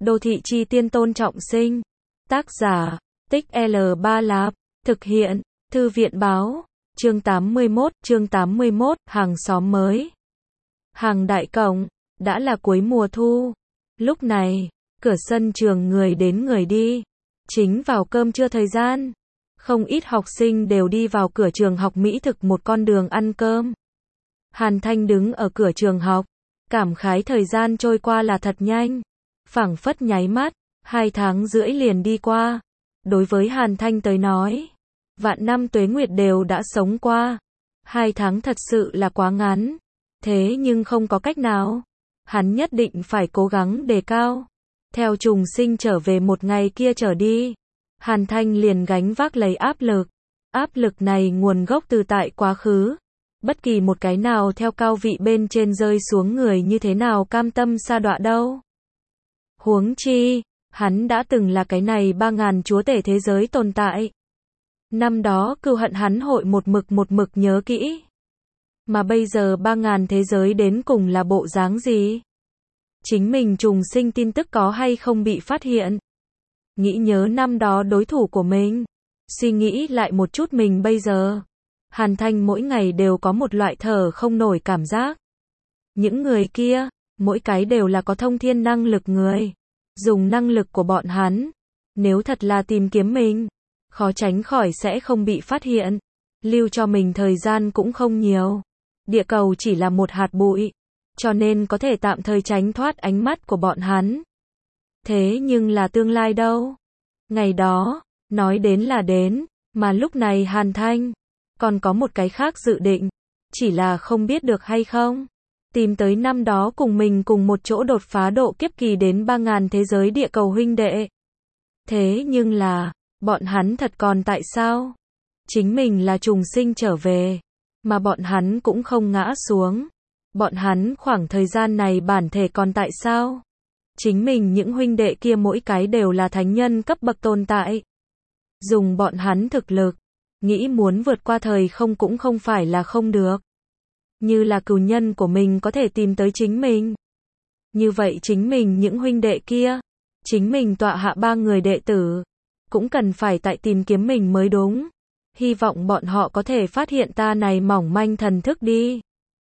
Đô thị chi tiên Tôn Trọng Sinh. Tác giả, Tích L Ba Lạp. Thực hiện, Thư viện báo. Chương 81, hàng xóm mới. Hàng đại cổng, đã là cuối mùa thu. Lúc này, cửa sân trường người đến người đi. Chính vào cơm trưa thời gian. Không ít học sinh đều đi vào cửa trường học mỹ thực một con đường ăn cơm. Hàn Thanh đứng ở cửa trường học, cảm khái thời gian trôi qua là thật nhanh. Phảng phất nháy mắt, 2 tháng rưỡi liền đi qua. Đối với Hàn Thanh tới nói, vạn năm tuế nguyệt đều đã sống qua. 2 tháng thật sự là quá ngắn. Thế nhưng không có cách nào. Hắn nhất định phải cố gắng đề cao. Theo trùng sinh trở về một ngày kia trở đi, Hàn Thanh liền gánh vác lấy áp lực. Áp lực này nguồn gốc từ tại quá khứ. Bất kỳ một cái nào theo cao vị bên trên rơi xuống người như thế nào cam tâm sa đọa đâu. Huống chi, hắn đã từng là cái này 3000 chúa tể thế giới tồn tại. Năm đó cừu hận hắn hội một mực nhớ kỹ. Mà bây giờ 3000 thế giới đến cùng là bộ dáng gì? Chính mình trùng sinh tin tức có hay không bị phát hiện? Nghĩ nhớ năm đó đối thủ của mình. Suy nghĩ lại một chút mình bây giờ. Hàn Thanh mỗi ngày đều có một loại thở không nổi cảm giác. Những người kia, mỗi cái đều là có thông thiên năng lực người. Dùng năng lực của bọn hắn, nếu thật là tìm kiếm mình, khó tránh khỏi sẽ không bị phát hiện. Lưu cho mình thời gian cũng không nhiều. Địa cầu chỉ là một hạt bụi, cho nên có thể tạm thời tránh thoát ánh mắt của bọn hắn. Thế nhưng là tương lai đâu? Ngày đó, nói đến là đến, mà lúc này Hàn Thanh còn có một cái khác dự định, chỉ là không biết được hay không. Tìm tới năm đó cùng mình cùng một chỗ đột phá độ kiếp kỳ đến 3000 thế giới địa cầu huynh đệ. Thế nhưng là, bọn hắn thật còn tại sao? Chính mình là trùng sinh trở về, mà bọn hắn cũng không ngã xuống. Bọn hắn khoảng thời gian này bản thể còn tại sao? Chính mình những huynh đệ kia mỗi cái đều là thánh nhân cấp bậc tồn tại. Dùng bọn hắn thực lực, nghĩ muốn vượt qua thời không cũng không phải là không được. Như là cừu nhân của mình có thể tìm tới chính mình. Như vậy chính mình những huynh đệ kia, chính mình tọa hạ 3 người đệ tử, cũng cần phải tại tìm kiếm mình mới đúng. Hy vọng bọn họ có thể phát hiện ta này mỏng manh thần thức đi.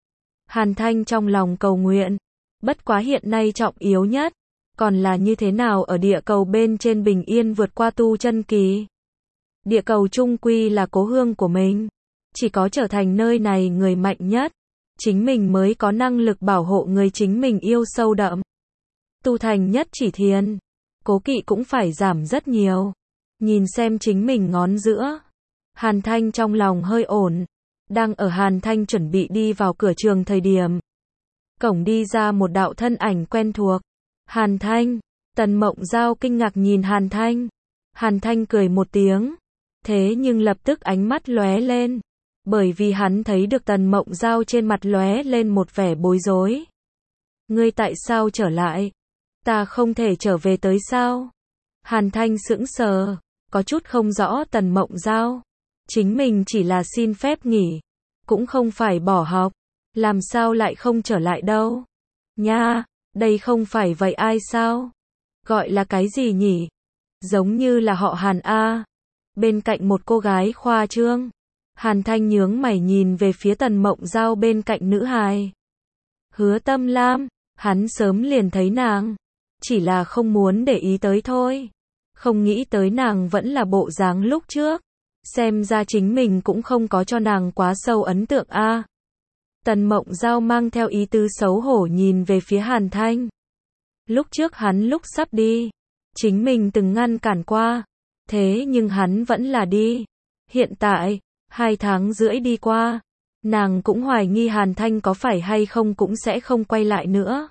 Hàn Thanh trong lòng cầu nguyện. Bất quá hiện nay trọng yếu nhất, còn là như thế nào ở địa cầu bên trên bình yên vượt qua tu chân kỳ. Địa cầu chung quy là cố hương của mình. Chỉ có trở thành nơi này người mạnh nhất, chính mình mới có năng lực bảo hộ người chính mình yêu sâu đậm. Tu thành nhất chỉ thiền, cố kỵ cũng phải giảm rất nhiều. Nhìn xem chính mình ngón giữa. Hàn Thanh trong lòng hơi ổn. Đang ở Hàn Thanh chuẩn bị đi vào cửa trường thời điểm. Cổng đi ra một đạo thân ảnh quen thuộc. Hàn Thanh. Tần Mộng Giao kinh ngạc nhìn Hàn Thanh. Hàn Thanh cười một tiếng. Thế nhưng lập tức ánh mắt lóe lên. Bởi vì hắn thấy được Tần Mộng Giao trên mặt lóe lên một vẻ bối rối. Ngươi tại sao trở lại? Ta không thể trở về tới sao? Hàn Thanh sững sờ, có chút không rõ Tần Mộng Giao. Chính mình chỉ là xin phép nghỉ, cũng không phải bỏ học, làm sao lại không trở lại đâu. Nha, đây không phải vậy ai sao? Gọi là cái gì nhỉ? Giống như là họ Hàn A. Bên cạnh một cô gái khoa trương. Hàn Thanh nhướng mày nhìn về phía Tần Mộng Giao bên cạnh nữ hài. Hứa Tâm Lam, hắn sớm liền thấy nàng, chỉ là không muốn để ý tới thôi. Không nghĩ tới nàng vẫn là bộ dáng lúc trước. Xem ra chính mình cũng không có cho nàng quá sâu ấn tượng a. Tần Mộng Giao mang theo ý tứ xấu hổ nhìn về phía Hàn Thanh. Lúc trước hắn lúc sắp đi, chính mình từng ngăn cản qua, thế nhưng hắn vẫn là đi. Hiện tại, 2 tháng rưỡi đi qua, nàng cũng hoài nghi Hàn Thanh có phải hay không cũng sẽ không quay lại nữa.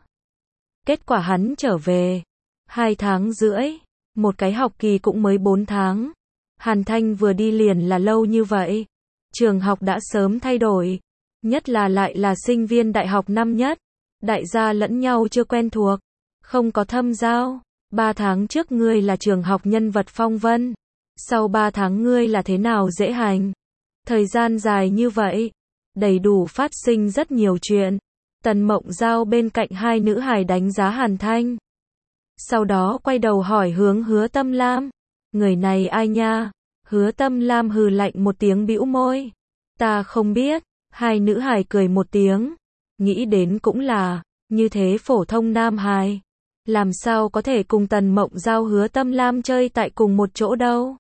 Kết quả hắn trở về, 2 tháng rưỡi, một cái học kỳ cũng mới 4 tháng. Hàn Thanh vừa đi liền là lâu như vậy. Trường học đã sớm thay đổi. Nhất là lại là sinh viên đại học năm nhất. Đại gia lẫn nhau chưa quen thuộc. Không có thâm giao. 3 tháng trước ngươi là trường học nhân vật phong vân. Sau 3 tháng ngươi là thế nào dễ hành. Thời gian dài như vậy. Đầy đủ phát sinh rất nhiều chuyện. Tần Mộng Giao bên cạnh 2 nữ hài đánh giá Hàn Thanh. sau đó quay đầu hỏi hướng Hứa Tâm Lam. Người này ai nha? Hứa Tâm Lam hừ lạnh một tiếng bĩu môi. Ta không biết. Hai nữ hài cười một tiếng. Nghĩ đến cũng là, như thế phổ thông nam hài. Làm sao có thể cùng Tần Mộng Giao Hứa Tâm Lam chơi tại cùng một chỗ đâu.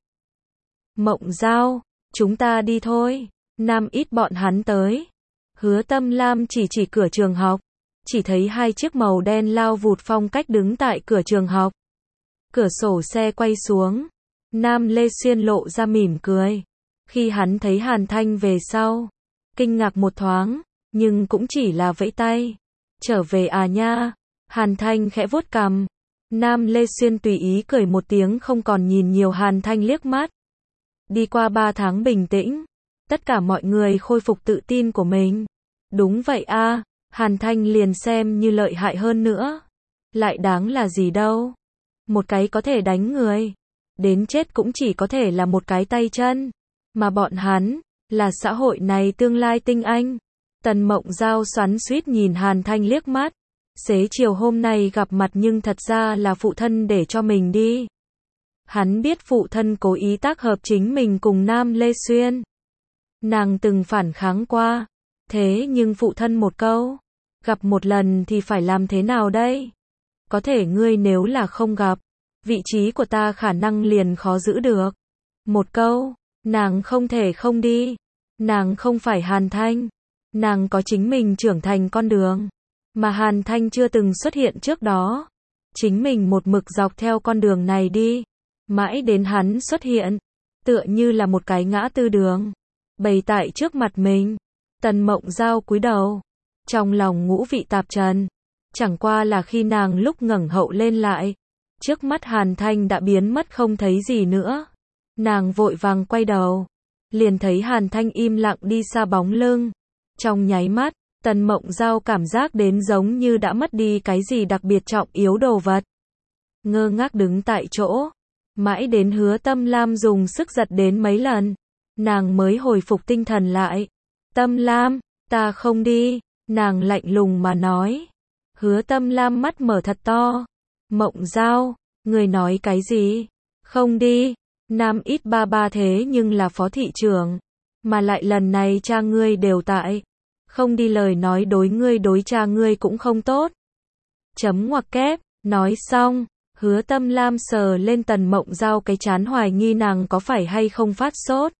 Mộng Giao, chúng ta đi thôi. Nam ít bọn hắn tới. Hứa Tâm Lam chỉ cửa trường học. Chỉ thấy hai chiếc màu đen lao vụt phong cách đứng tại cửa trường học. Cửa sổ xe quay xuống. Nam Lê Xuyên lộ ra mỉm cười. Khi hắn thấy Hàn Thanh về sau, kinh ngạc một thoáng, nhưng cũng chỉ là vẫy tay. Trở về à nha. Hàn Thanh khẽ vuốt cằm. Nam Lê Xuyên tùy ý cười một tiếng không còn nhìn nhiều Hàn Thanh liếc mắt. Đi qua 3 tháng bình tĩnh, tất cả mọi người khôi phục tự tin của mình. Đúng vậy a, Hàn Thanh liền xem như lợi hại hơn nữa. Lại đáng là gì đâu. Một cái có thể đánh người. Đến chết cũng chỉ có thể là một cái tay chân. Mà bọn hắn, là xã hội này tương lai tinh anh. Tần Mộng Giao xoắn xuýt nhìn Hàn Thanh liếc mắt. Xế chiều hôm nay gặp mặt nhưng thật ra là phụ thân để cho mình đi. Hắn biết phụ thân cố ý tác hợp chính mình cùng Nam Lê Xuyên. Nàng từng phản kháng qua. Thế nhưng phụ thân một câu. Gặp một lần thì phải làm thế nào đây? Có thể ngươi nếu là không gặp, vị trí của ta khả năng liền khó giữ được. Một câu, nàng không thể không đi. Nàng không phải Hàn Thanh. Nàng có chính mình trưởng thành con đường. Mà Hàn Thanh chưa từng xuất hiện trước đó. Chính mình một mực dọc theo con đường này đi. Mãi đến hắn xuất hiện. Tựa như là một cái ngã tư đường. Bày tại trước mặt mình. Tần Mộng Giao cúi đầu. Trong lòng ngũ vị tạp trần. Chẳng qua là khi nàng lúc ngẩng hậu lên lại. Trước mắt Hàn Thanh đã biến mất không thấy gì nữa. Nàng vội vàng quay đầu. Liền thấy Hàn Thanh im lặng đi xa bóng lưng. Trong nháy mắt, Tần Mộng Giao cảm giác đến giống như đã mất đi cái gì đặc biệt trọng yếu đồ vật. Ngơ ngác đứng tại chỗ. Mãi đến Hứa Tâm Lam dùng sức giật đến mấy lần. Nàng mới hồi phục tinh thần lại. Tâm Lam, ta không đi. Nàng lạnh lùng mà nói. Hứa Tâm Lam mắt mở thật to. Mộng Giao, người nói cái gì? Không đi. Nam ít ba ba thế nhưng là phó thị trưởng. Mà lại lần này cha ngươi đều tại. Không đi lời nói đối ngươi đối cha ngươi cũng không tốt. Chấm ngoặc kép, nói xong. Hứa Tâm Lam sờ lên Tần Mộng Giao cái trán hoài nghi nàng có phải hay không phát sốt.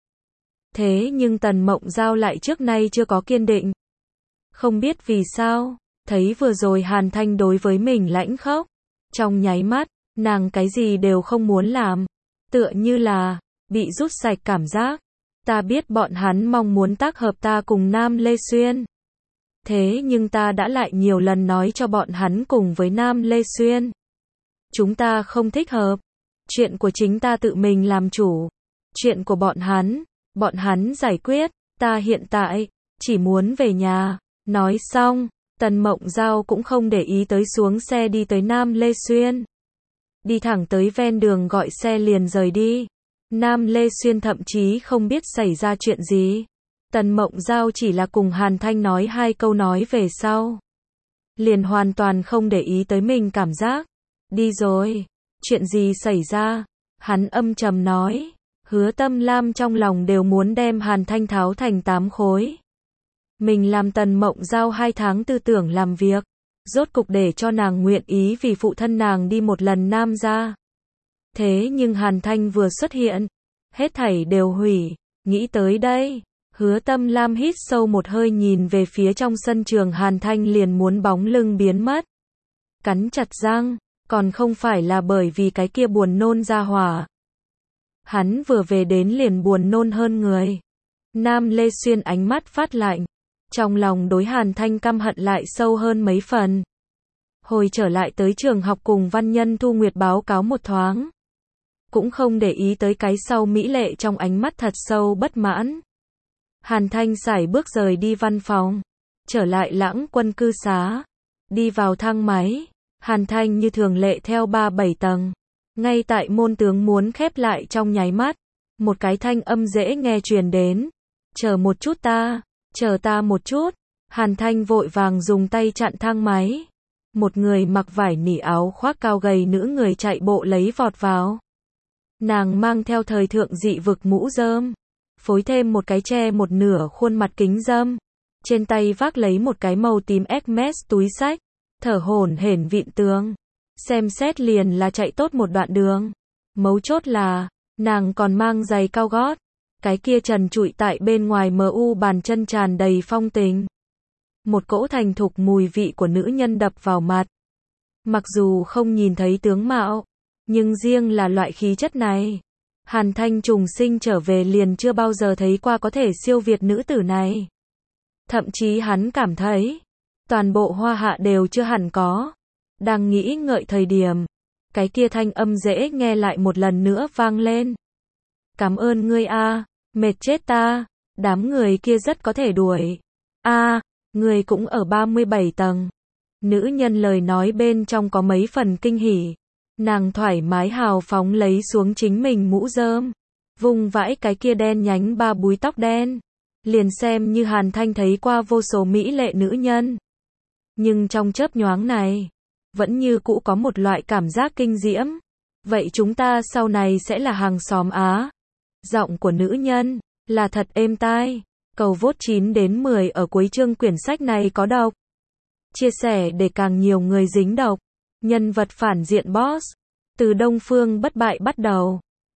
Thế nhưng Tần Mộng Giao lại trước nay chưa có kiên định. Không biết vì sao, thấy vừa rồi Hàn Thanh đối với mình lãnh khốc. Trong nháy mắt, nàng cái gì đều không muốn làm. Tựa như là, bị rút sạch cảm giác. Ta biết bọn hắn mong muốn tác hợp ta cùng Nam Lê Xuyên. Thế nhưng ta đã lại nhiều lần nói cho bọn hắn cùng với Nam Lê Xuyên. Chúng ta không thích hợp. Chuyện của chính ta tự mình làm chủ. Chuyện của bọn hắn giải quyết. Ta hiện tại, chỉ muốn về nhà. Nói xong, Tần Mộng Giao cũng không để ý tới xuống xe đi tới Nam Lê Xuyên. Đi thẳng tới ven đường gọi xe liền rời đi. Nam Lê Xuyên thậm chí không biết xảy ra chuyện gì. Tần Mộng Giao chỉ là cùng Hàn Thanh nói 2 câu nói về sau. Liền hoàn toàn không để ý tới mình cảm giác. Đi rồi. Chuyện gì xảy ra? Hắn âm trầm nói. Hứa Tâm Lam trong lòng đều muốn đem Hàn Thanh tháo thành 8 khối. Mình làm Tần Mộng Giao 2 tháng tư tưởng làm việc. Rốt cục để cho nàng nguyện ý vì phụ thân nàng đi một lần Nam ra. Thế nhưng Hàn Thanh vừa xuất hiện. Hết thảy đều hủy. Nghĩ tới đây. Hứa Tâm Lam hít sâu một hơi nhìn về phía trong sân trường Hàn Thanh liền muốn bóng lưng biến mất. Cắn chặt răng. Còn không phải là bởi vì cái kia buồn nôn ra hỏa. Hắn vừa về đến liền buồn nôn hơn người. Nam Lê Xuyên ánh mắt phát lạnh. Trong lòng đối Hàn Thanh căm hận lại sâu hơn mấy phần. Hồi trở lại tới trường học cùng Văn Nhân Thu Nguyệt báo cáo một thoáng. Cũng không để ý tới cái sau mỹ lệ trong ánh mắt thật sâu bất mãn. Hàn Thanh sải bước rời đi văn phòng. Trở lại Lãng Quân cư xá. Đi vào thang máy. Hàn Thanh như thường lệ theo 3-7 tầng. Ngay tại môn tướng muốn khép lại trong nháy mắt. Một cái thanh âm dễ nghe truyền đến. Chờ một chút ta. Chờ ta một chút. Hàn Thanh vội vàng dùng tay chặn thang máy. Một người mặc vải nỉ áo khoác cao gầy nữ người chạy bộ lấy vọt vào. Nàng mang theo thời thượng dị vực mũ rơm, phối thêm một cái che một nửa khuôn mặt kính râm. Trên tay vác lấy một cái màu tím Hermes túi xách, thở hổn hển vịn tường. Xem xét liền là chạy tốt một đoạn đường. Mấu chốt là, nàng còn mang giày cao gót. Cái kia trần trụi tại bên ngoài mu bàn chân tràn đầy phong tình. Một cỗ thành thục mùi vị của nữ nhân đập vào mặt. Mặc dù không nhìn thấy tướng mạo, nhưng riêng là loại khí chất này, Hàn Thanh trùng sinh trở về liền chưa bao giờ thấy qua có thể siêu việt nữ tử này. Thậm chí hắn cảm thấy, toàn bộ Hoa Hạ đều chưa hẳn có. Đang nghĩ ngợi thời điểm, cái kia thanh âm dễ nghe lại một lần nữa vang lên. Cảm ơn ngươi a, mệt chết ta, đám người kia rất có thể đuổi. A, ngươi cũng ở 37 tầng. Nữ nhân lời nói bên trong có mấy phần kinh hỉ. Nàng thoải mái hào phóng lấy xuống chính mình mũ rơm, vung vãi cái kia đen nhánh ba búi tóc đen. Liền xem như Hàn Thanh thấy qua vô số mỹ lệ nữ nhân. Nhưng trong chớp nhoáng này, vẫn như cũ có một loại cảm giác kinh diễm. Vậy chúng ta sau này sẽ là hàng xóm á. Giọng của nữ nhân, là thật êm tai. Cầu vote 9 đến 10 ở cuối chương quyển sách này có độc. Chia sẻ để càng nhiều người dính độc. Nhân vật phản diện boss. Từ Đông Phương Bất Bại bắt đầu.